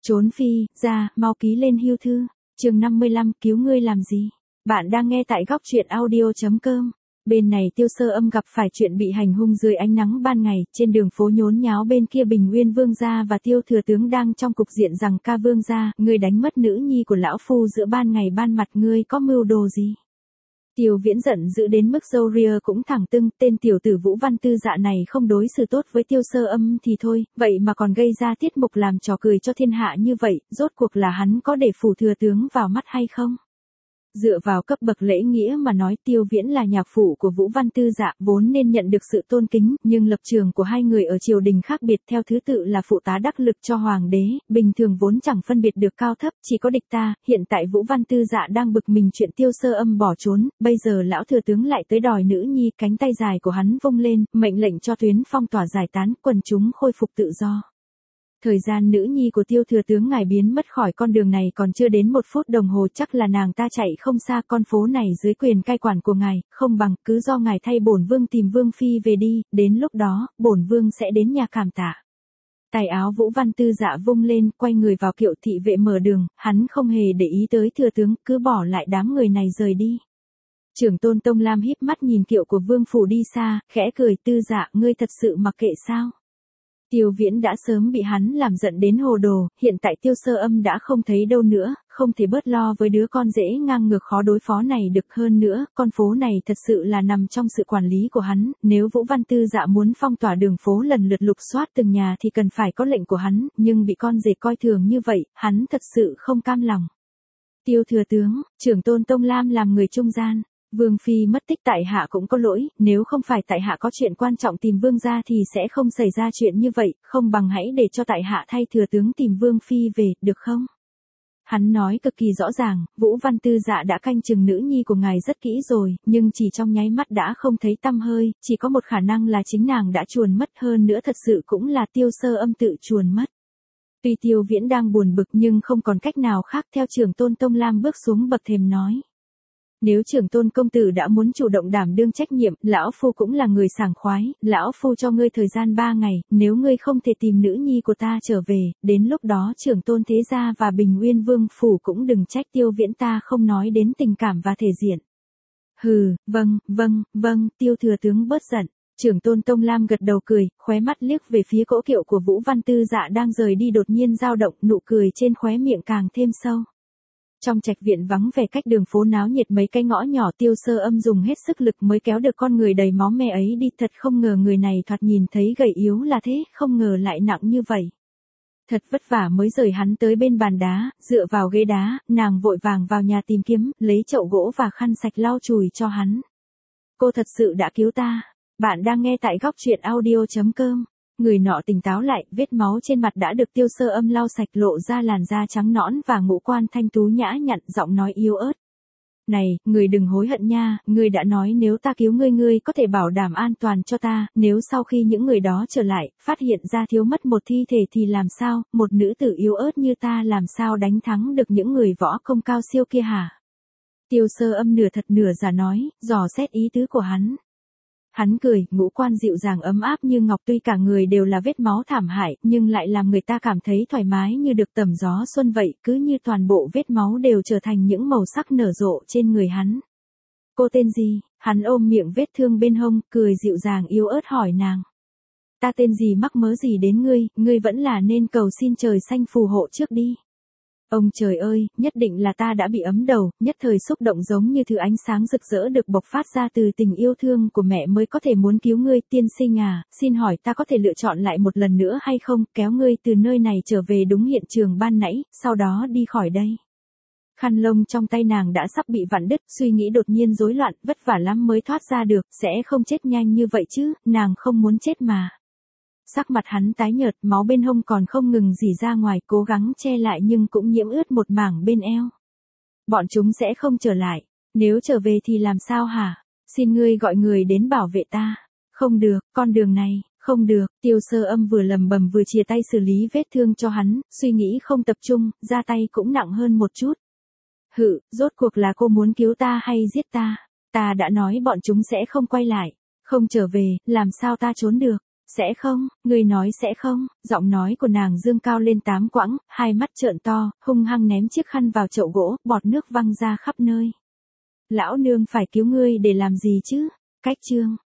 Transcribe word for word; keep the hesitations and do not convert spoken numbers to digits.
Trốn phi, ra, mau ký lên hưu thư. Chương năm mươi lăm, cứu ngươi làm gì? Bạn đang nghe tại góc truyện audio chấm com. Bên này Tiêu Sơ Âm gặp phải chuyện bị hành hung dưới ánh nắng ban ngày, trên đường phố nhốn nháo bên kia Bình Nguyên Vương gia và Tiêu thừa tướng đang trong cục diện rằng ca vương gia, ngươi đánh mất nữ nhi của lão phu giữa ban ngày ban mặt, ngươi có mưu đồ gì? Tiêu Viễn giận dữ đến mức râu ria cũng thẳng tưng, tên tiểu tử Vũ Văn Tư Dạ này không đối xử tốt với Tiêu Sơ Âm thì thôi, vậy mà còn gây ra tiết mục làm trò cười cho thiên hạ như vậy, rốt cuộc là hắn có để phủ thừa tướng vào mắt hay không? Dựa vào cấp bậc lễ nghĩa mà nói, Tiêu Viễn là nhạc phụ của Vũ Văn Tư Dạ, vốn nên nhận được sự tôn kính, nhưng lập trường của hai người ở triều đình khác biệt, theo thứ tự là phụ tá đắc lực cho hoàng đế, bình thường vốn chẳng phân biệt được cao thấp, chỉ có địch ta. Hiện tại Vũ Văn Tư Dạ đang bực mình chuyện Tiêu Sơ Âm bỏ trốn, bây giờ lão thừa tướng lại tới đòi nữ nhi, cánh tay dài của hắn vung lên, mệnh lệnh cho tuyến phong tỏa giải tán, quần chúng khôi phục tự do. Thời gian nữ nhi của Tiêu thừa tướng ngài biến mất khỏi con đường này còn chưa đến một phút đồng hồ, chắc là nàng ta chạy không xa, con phố này dưới quyền cai quản của ngài, không bằng cứ do ngài thay bổn vương tìm vương phi về đi, đến lúc đó, bổn vương sẽ đến nhà cảm tạ. Tài áo Vũ Văn Tư Dạ vung lên, quay người vào kiệu thị vệ mở đường, hắn không hề để ý tới thừa tướng, cứ bỏ lại đám người này rời đi. Trưởng tôn Tông Lam híp mắt nhìn kiệu của vương phủ đi xa, khẽ cười, Tư Dạ, ngươi thật sự mặc kệ sao? Tiêu Viễn đã sớm bị hắn làm giận đến hồ đồ, hiện tại Tiêu Sơ Âm đã không thấy đâu nữa, không thể bớt lo với đứa con dễ ngang ngược khó đối phó này được, hơn nữa, con phố này thật sự là nằm trong sự quản lý của hắn, nếu Vũ Văn Tư Dạ muốn phong tỏa đường phố lần lượt lục soát từng nhà thì cần phải có lệnh của hắn, nhưng bị con rể coi thường như vậy, hắn thật sự không cam lòng. Tiêu thừa tướng, trưởng tôn Tông Lam làm người trung gian. Vương phi mất tích tại hạ cũng có lỗi, nếu không phải tại hạ có chuyện quan trọng tìm vương gia thì sẽ không xảy ra chuyện như vậy, không bằng hãy để cho tại hạ thay thừa tướng tìm vương phi về, được không? Hắn nói cực kỳ rõ ràng, Vũ Văn Tư Dạ đã canh chừng nữ nhi của ngài rất kỹ rồi, nhưng chỉ trong nháy mắt đã không thấy tăm hơi, chỉ có một khả năng là chính nàng đã chuồn mất, hơn nữa thật sự cũng là Tiêu Sơ Âm tự chuồn mất. Tuy Tiêu Viễn đang buồn bực nhưng không còn cách nào khác, theo trưởng tôn Tông Lam bước xuống bậc thềm nói. Nếu trưởng tôn công tử đã muốn chủ động đảm đương trách nhiệm, lão phu cũng là người sảng khoái, lão phu cho ngươi thời gian ba ngày, nếu ngươi không thể tìm nữ nhi của ta trở về, đến lúc đó trưởng tôn thế gia và Bình Nguyên Vương phủ cũng đừng trách Tiêu Viễn ta không nói đến tình cảm và thể diện. Hừ, vâng, vâng, vâng, Tiêu thừa tướng bớt giận. Trưởng tôn Tông Lam gật đầu cười, khóe mắt liếc về phía cỗ kiệu của Vũ Văn Tư Dạ đang rời đi, đột nhiên dao động, nụ cười trên khóe miệng càng thêm sâu. Trong trạch viện vắng vẻ cách đường phố náo nhiệt mấy cái ngõ nhỏ, Tiêu Sơ Âm dùng hết sức lực mới kéo được con người đầy máu me ấy đi, thật không ngờ người này thoạt nhìn thấy gầy yếu là thế, không ngờ lại nặng như vậy. Thật vất vả mới rời hắn tới bên bàn đá, dựa vào ghế đá, nàng vội vàng vào nhà tìm kiếm, lấy chậu gỗ và khăn sạch lau chùi cho hắn. Cô thật sự đã cứu ta. Bạn đang nghe tại góc truyện audio chấm com. Người nọ tỉnh táo lại, vết máu trên mặt đã được Tiêu Sơ Âm lau sạch, lộ ra làn da trắng nõn và ngũ quan thanh tú nhã nhặn, giọng nói yếu ớt. Này, người đừng hối hận nha, ngươi đã nói nếu ta cứu ngươi ngươi có thể bảo đảm an toàn cho ta, nếu sau khi những người đó trở lại, phát hiện ra thiếu mất một thi thể thì làm sao, một nữ tử yếu ớt như ta làm sao đánh thắng được những người võ công cao siêu kia hả? Tiêu Sơ Âm nửa thật nửa giả nói, dò xét ý tứ của hắn. Hắn cười, ngũ quan dịu dàng ấm áp như ngọc, tuy cả người đều là vết máu thảm hại, nhưng lại làm người ta cảm thấy thoải mái như được tẩm gió xuân vậy, cứ như toàn bộ vết máu đều trở thành những màu sắc nở rộ trên người hắn. Cô tên gì? Hắn ôm miệng vết thương bên hông, cười dịu dàng yếu ớt hỏi nàng. Ta tên gì mắc mớ gì đến ngươi, ngươi vẫn là nên cầu xin trời xanh phù hộ trước đi. Ông trời ơi, nhất định là ta đã bị ấm đầu, nhất thời xúc động giống như thứ ánh sáng rực rỡ được bộc phát ra từ tình yêu thương của mẹ mới có thể muốn cứu ngươi, tiên sinh à, xin hỏi ta có thể lựa chọn lại một lần nữa hay không, kéo ngươi từ nơi này trở về đúng hiện trường ban nãy, sau đó đi khỏi đây. Khăn lông trong tay nàng đã sắp bị vặn đứt, suy nghĩ đột nhiên rối loạn, vất vả lắm mới thoát ra được, sẽ không chết nhanh như vậy chứ, nàng không muốn chết mà. Sắc mặt hắn tái nhợt, máu bên hông còn không ngừng rỉ ra ngoài, cố gắng che lại nhưng cũng nhiễm ướt một mảng bên eo. Bọn chúng sẽ không trở lại, nếu trở về thì làm sao hả? Xin ngươi gọi người đến bảo vệ ta. Không được, con đường này, không được. Tiêu Sơ Âm vừa lầm bầm vừa chìa tay xử lý vết thương cho hắn, suy nghĩ không tập trung, ra tay cũng nặng hơn một chút. Hự, rốt cuộc là cô muốn cứu ta hay giết ta? Ta đã nói bọn chúng sẽ không quay lại, không trở về, làm sao ta trốn được? Sẽ không, ngươi nói sẽ không, giọng nói của nàng dương cao lên tám quãng, hai mắt trợn to, hung hăng ném chiếc khăn vào chậu gỗ, bọt nước văng ra khắp nơi. Lão nương phải cứu ngươi để làm gì chứ? Cách chương